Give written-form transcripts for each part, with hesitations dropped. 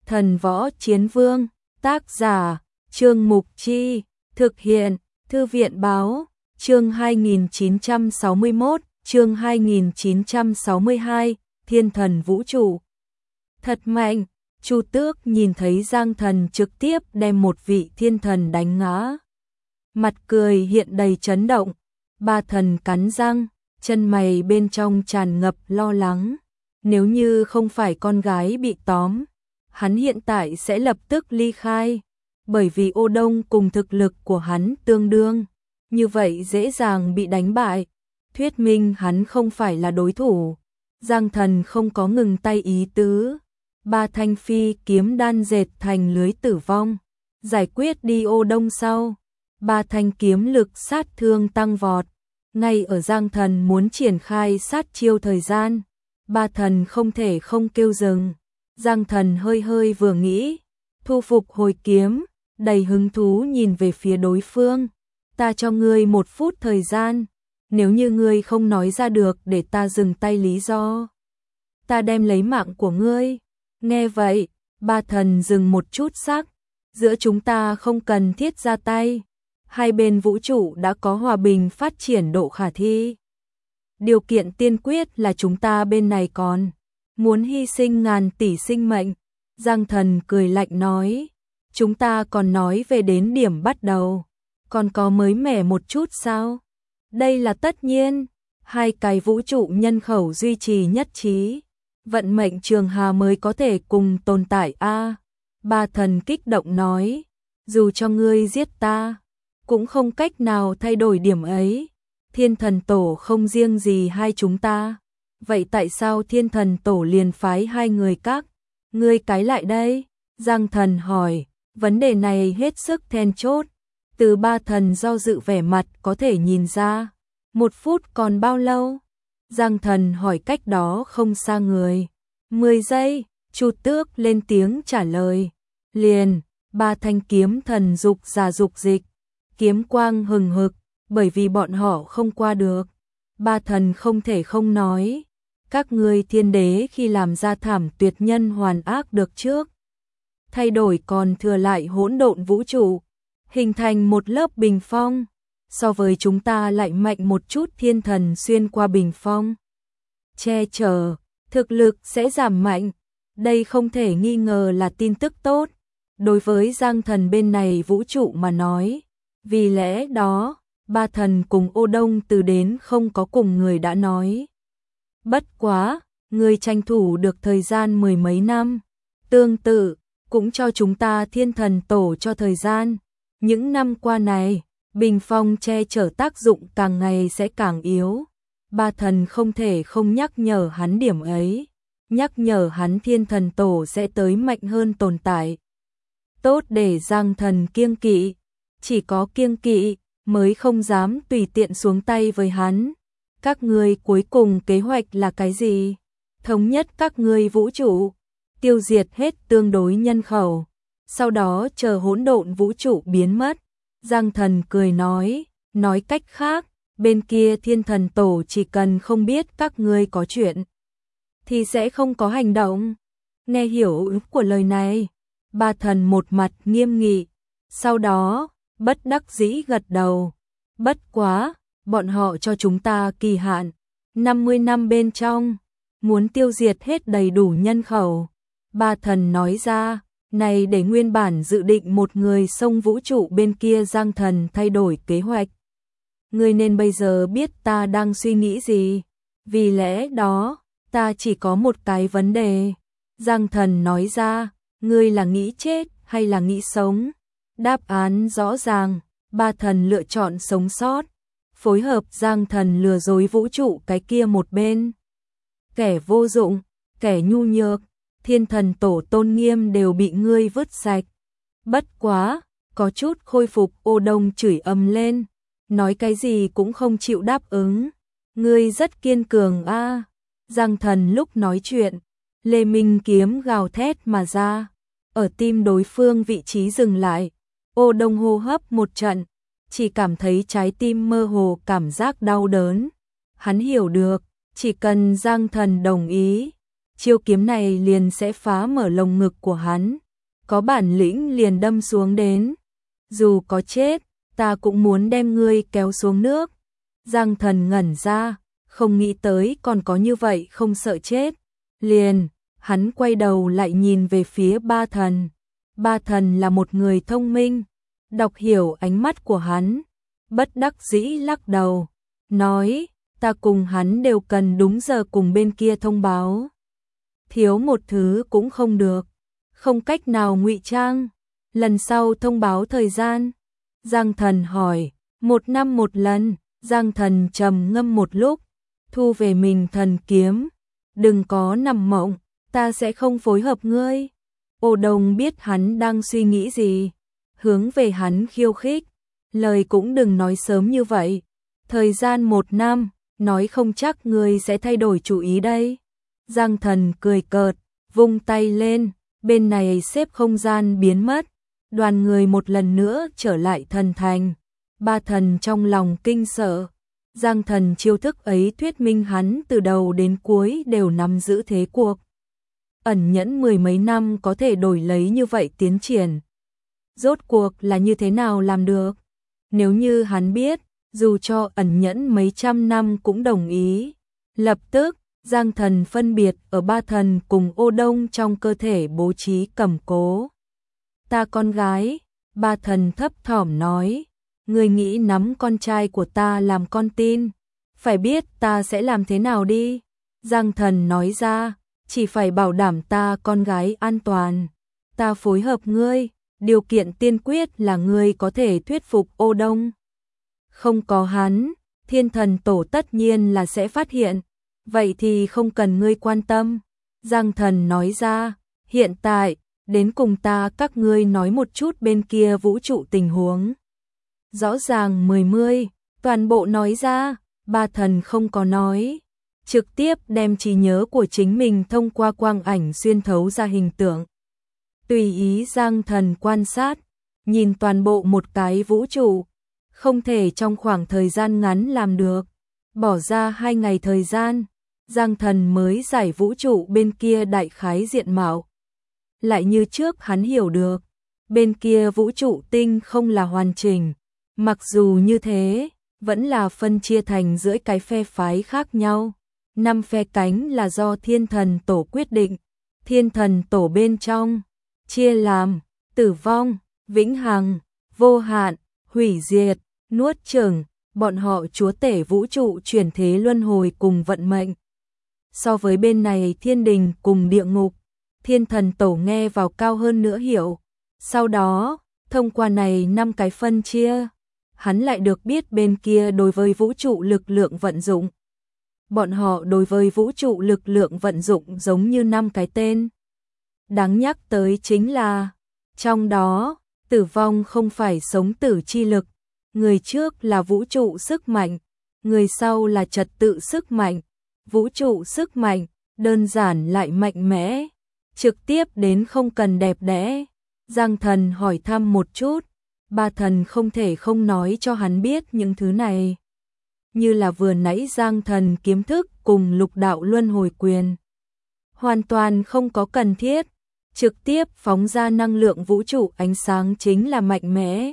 Thần Võ Chiến Vương, tác giả, Trương Mục Chi, thực hiện, Thư viện Báo, chương 2961, chương 2962, Thiên Thần Vũ Trụ. Thật mạnh, Chu Tước nhìn thấy Giang Thần trực tiếp đem một vị thiên thần đánh ngã. Mặt cười hiện đầy chấn động, ba thần cắn răng, chân mày bên trong tràn ngập lo lắng. Nếu như không phải con gái bị tóm, hắn hiện tại sẽ lập tức ly khai, bởi vì Ô Đông cùng thực lực của hắn tương đương, như vậy dễ dàng bị đánh bại, thuyết minh hắn không phải là đối thủ. Giang Thần không có ngừng tay ý tứ, ba thanh phi kiếm đan dệt thành lưới tử vong, giải quyết đi Ô Đông sau, ba thanh kiếm lực sát thương tăng vọt. Ngay ở Giang Thần muốn triển khai sát chiêu thời gian, ba thần không thể không kêu dừng. Giang Thần hơi hơi vừa nghĩ, thu phục hồi kiếm, đầy hứng thú nhìn về phía đối phương. Ta cho ngươi 1 phút thời gian, nếu như ngươi không nói ra được để ta dừng tay lý do, ta đem lấy mạng của ngươi. Nghe vậy, ba thần dừng một chút sắc, giữa chúng ta không cần thiết ra tay. Hai bên vũ trụ đã có hòa bình phát triển độ khả thi. Điều kiện tiên quyết là chúng ta bên này còn muốn hy sinh ngàn tỷ sinh mệnh. Giang Thần cười lạnh nói, chúng ta còn nói về đến điểm bắt đầu, còn có mới mẻ một chút sao? Đây là tất nhiên, hai cái vũ trụ nhân khẩu duy trì nhất trí, vận mệnh trường hà mới có thể cùng tồn tại a. Ba thần kích động nói, dù cho ngươi giết ta, cũng không cách nào thay đổi điểm ấy. Thiên thần tổ không riêng gì hai chúng ta, vậy tại sao thiên thần tổ liền phái hai người các ngươi cái lại đây? Giang Thần hỏi, vấn đề này hết sức then chốt, từ ba thần do dự vẻ mặt có thể nhìn ra. 1 phút còn bao lâu? Giang Thần hỏi cách đó không xa người. 10 giây, Chu Tước lên tiếng trả lời. Liền, ba thanh kiếm thần dục ra dục dịch, kiếm quang hừng hực, bởi vì bọn họ không qua được. Ba thần không thể không nói, các ngươi thiên đế khi làm ra thảm tuyệt nhân hoàn ác được trước, thay đổi còn thừa lại hỗn độn vũ trụ, hình thành một lớp bình phong, so với chúng ta lại mạnh một chút. Thiên thần xuyên qua bình phong, che chở, thực lực sẽ giảm mạnh. Đây không thể nghi ngờ là tin tức tốt đối với Giang Thần bên này vũ trụ mà nói. Vì lẽ đó, ba thần cùng Ô Đông từ đến không có cùng người đã nói. Bất quá, người tranh thủ được thời gian 10 mấy năm, tương tự, cũng cho chúng ta thiên thần tổ cho thời gian. Những năm qua này, bình phong che chở tác dụng càng ngày sẽ càng yếu. Ba thần không thể không nhắc nhở hắn điểm ấy, nhắc nhở hắn thiên thần tổ sẽ tới mạnh hơn tồn tại. Tốt để Giang Thần kiêng kỵ, chỉ có kiêng kỵ mới không dám tùy tiện xuống tay với hắn. Các ngươi cuối cùng kế hoạch là cái gì? Thống nhất các ngươi vũ trụ, tiêu diệt hết tương đối nhân khẩu, sau đó chờ hỗn độn vũ trụ biến mất. Giang Thần cười nói cách khác, bên kia thiên thần tổ chỉ cần không biết các ngươi có chuyện, thì sẽ không có hành động. Nghe hiểu ý của lời này, ba thần một mặt nghiêm nghị, sau đó bất đắc dĩ gật đầu. Bất quá, bọn họ cho chúng ta kỳ hạn 50 năm bên trong, muốn tiêu diệt hết đầy đủ nhân khẩu. Ba thần nói ra, này để nguyên bản dự định một người xông vũ trụ bên kia Giang Thần thay đổi kế hoạch. Ngươi nên bây giờ biết ta đang suy nghĩ gì, vì lẽ đó, ta chỉ có một cái vấn đề. Giang Thần nói ra, ngươi là nghĩ chết hay là nghĩ sống? Đáp án rõ ràng, ba thần lựa chọn sống sót, phối hợp Giang Thần lừa dối vũ trụ cái kia một bên. Kẻ vô dụng, kẻ nhu nhược, thiên thần tổ tôn nghiêm đều bị ngươi vứt sạch. Bất quá, có chút khôi phục. Ô Đông chửi ầm lên, nói cái gì cũng không chịu đáp ứng. Ngươi rất kiên cường a. Giang Thần lúc nói chuyện, Lê Minh kiếm gào thét mà ra, ở tim đối phương vị trí dừng lại. Ô Đông hô hấp một trận, chỉ cảm thấy trái tim mơ hồ cảm giác đau đớn. Hắn hiểu được, chỉ cần Giang Thần đồng ý, chiêu kiếm này liền sẽ phá mở lồng ngực của hắn. Có bản lĩnh liền đâm xuống đến. Dù có chết, ta cũng muốn đem ngươi kéo xuống nước. Giang Thần ngẩn ra, không nghĩ tới còn có như vậy không sợ chết. Liền, hắn quay đầu lại nhìn về phía Ba Thần. Ba Thần là một người thông minh, đọc hiểu ánh mắt của hắn, bất đắc dĩ lắc đầu, nói, ta cùng hắn đều cần đúng giờ cùng bên kia thông báo. Thiếu một thứ cũng không được, không cách nào ngụy trang, lần sau thông báo thời gian. Giang Thần hỏi, 1 năm một lần. Giang Thần trầm ngâm một lúc, thu về mình thần kiếm, đừng có nằm mộng, ta sẽ không phối hợp ngươi. Ô Đông biết hắn đang suy nghĩ gì, hướng về hắn khiêu khích, lời cũng đừng nói sớm như vậy, thời gian 1 năm, nói không chắc ngươi sẽ thay đổi chủ ý đây. Giang Thần cười cợt, vung tay lên, bên này xếp không gian biến mất, đoàn người một lần nữa trở lại thần thành. Ba Thần trong lòng kinh sợ, Giang Thần chiêu thức ấy thuyết minh hắn từ đầu đến cuối đều nắm giữ thế cuộc. Ẩn nhẫn 10 mấy năm có thể đổi lấy như vậy tiến triển. Rốt cuộc là như thế nào làm được? Nếu như hắn biết, dù cho ẩn nhẫn mấy trăm năm cũng đồng ý. Lập tức, Giang Thần phân biệt ở Ba Thần cùng Ô Đông trong cơ thể bố trí cầm cố. Ta con gái, Ba Thần thấp thỏm nói, ngươi nghĩ nắm con trai của ta làm con tin, phải biết ta sẽ làm thế nào đi. Giang Thần nói ra, chỉ phải bảo đảm ta con gái an toàn, ta phối hợp ngươi, điều kiện tiên quyết là ngươi có thể thuyết phục Ô Đông. Không có hắn, Thiên Thần Tổ tất nhiên là sẽ phát hiện, vậy thì không cần ngươi quan tâm. Giang Thần nói ra, hiện tại, đến cùng ta các ngươi nói một chút bên kia vũ trụ tình huống. Rõ ràng 10, toàn bộ nói ra, Ba Thần không có nói, trực tiếp đem trí nhớ của chính mình thông qua quang ảnh xuyên thấu ra hình tượng. Tùy ý Giang Thần quan sát, nhìn toàn bộ một cái vũ trụ, không thể trong khoảng thời gian ngắn làm được, bỏ ra 2 ngày thời gian, Giang Thần mới giải vũ trụ bên kia đại khái diện mạo. Lại như trước hắn hiểu được, bên kia vũ trụ tinh không là hoàn chỉnh, mặc dù như thế, vẫn là phân chia thành giữa cái phe phái khác nhau. 5 phe cánh là do Thiên Thần Tổ quyết định, Thiên Thần Tổ bên trong, chia làm, tử vong, vĩnh hằng, vô hạn, hủy diệt, nuốt chửng, bọn họ chúa tể vũ trụ chuyển thế luân hồi cùng vận mệnh. So với bên này thiên đình cùng địa ngục, Thiên Thần Tổ nghe vào cao hơn nữa hiểu. Sau đó, thông qua này 5 cái phân chia, hắn lại được biết bên kia đối với vũ trụ lực lượng vận dụng. Bọn họ đối với vũ trụ lực lượng vận dụng giống như 5 cái tên. Đáng nhắc tới chính là, trong đó, tử vong không phải sống tử chi lực, người trước là vũ trụ sức mạnh, người sau là trật tự sức mạnh. Vũ trụ sức mạnh, đơn giản lại mạnh mẽ, trực tiếp đến không cần đẹp đẽ. Giang Thần hỏi thăm một chút, Ba Thần không thể không nói cho hắn biết những thứ này. Như là vừa nãy Giang Thần kiếm thức cùng lục đạo luân hồi quyền. Hoàn toàn không có cần thiết, trực tiếp phóng ra năng lượng vũ trụ ánh sáng chính là mạnh mẽ.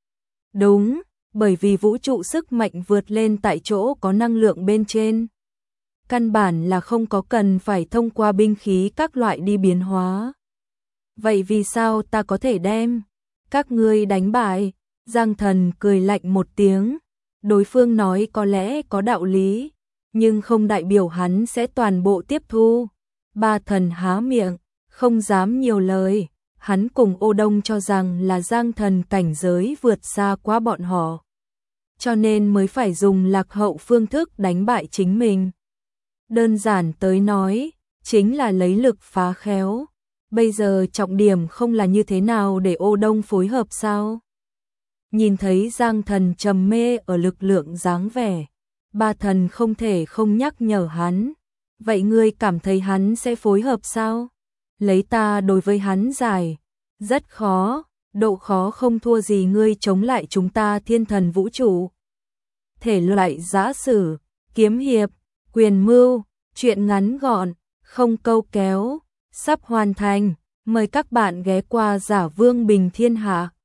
Đúng, bởi vì vũ trụ sức mạnh vượt lên tại chỗ có năng lượng bên trên. Căn bản là không có cần phải thông qua binh khí các loại đi biến hóa. Vậy vì sao ta có thể đem các ngươi đánh bại? Giang Thần cười lạnh một tiếng, đối phương nói có lẽ có đạo lý, nhưng không đại biểu hắn sẽ toàn bộ tiếp thu. Ba Thần há miệng, không dám nhiều lời, hắn cùng Ô Đông cho rằng là Giang Thần cảnh giới vượt xa quá bọn họ, cho nên mới phải dùng lạc hậu phương thức đánh bại chính mình. Đơn giản tới nói, chính là lấy lực phá khéo. Bây giờ trọng điểm không là như thế nào để Ô Đông phối hợp sao? Nhìn thấy Giang Thần trầm mê ở lực lượng dáng vẻ, Ba Thần không thể không nhắc nhở hắn. Vậy ngươi cảm thấy hắn sẽ phối hợp sao? Lấy ta đối với hắn giải, rất khó, độ khó không thua gì ngươi chống lại chúng ta Thiên Thần vũ trụ. Thể loại giã sử, kiếm hiệp, quyền mưu, truyện ngắn gọn, không câu kéo, sắp hoàn thành, mời các bạn ghé qua Giả Vương Bình Thiên Hạ.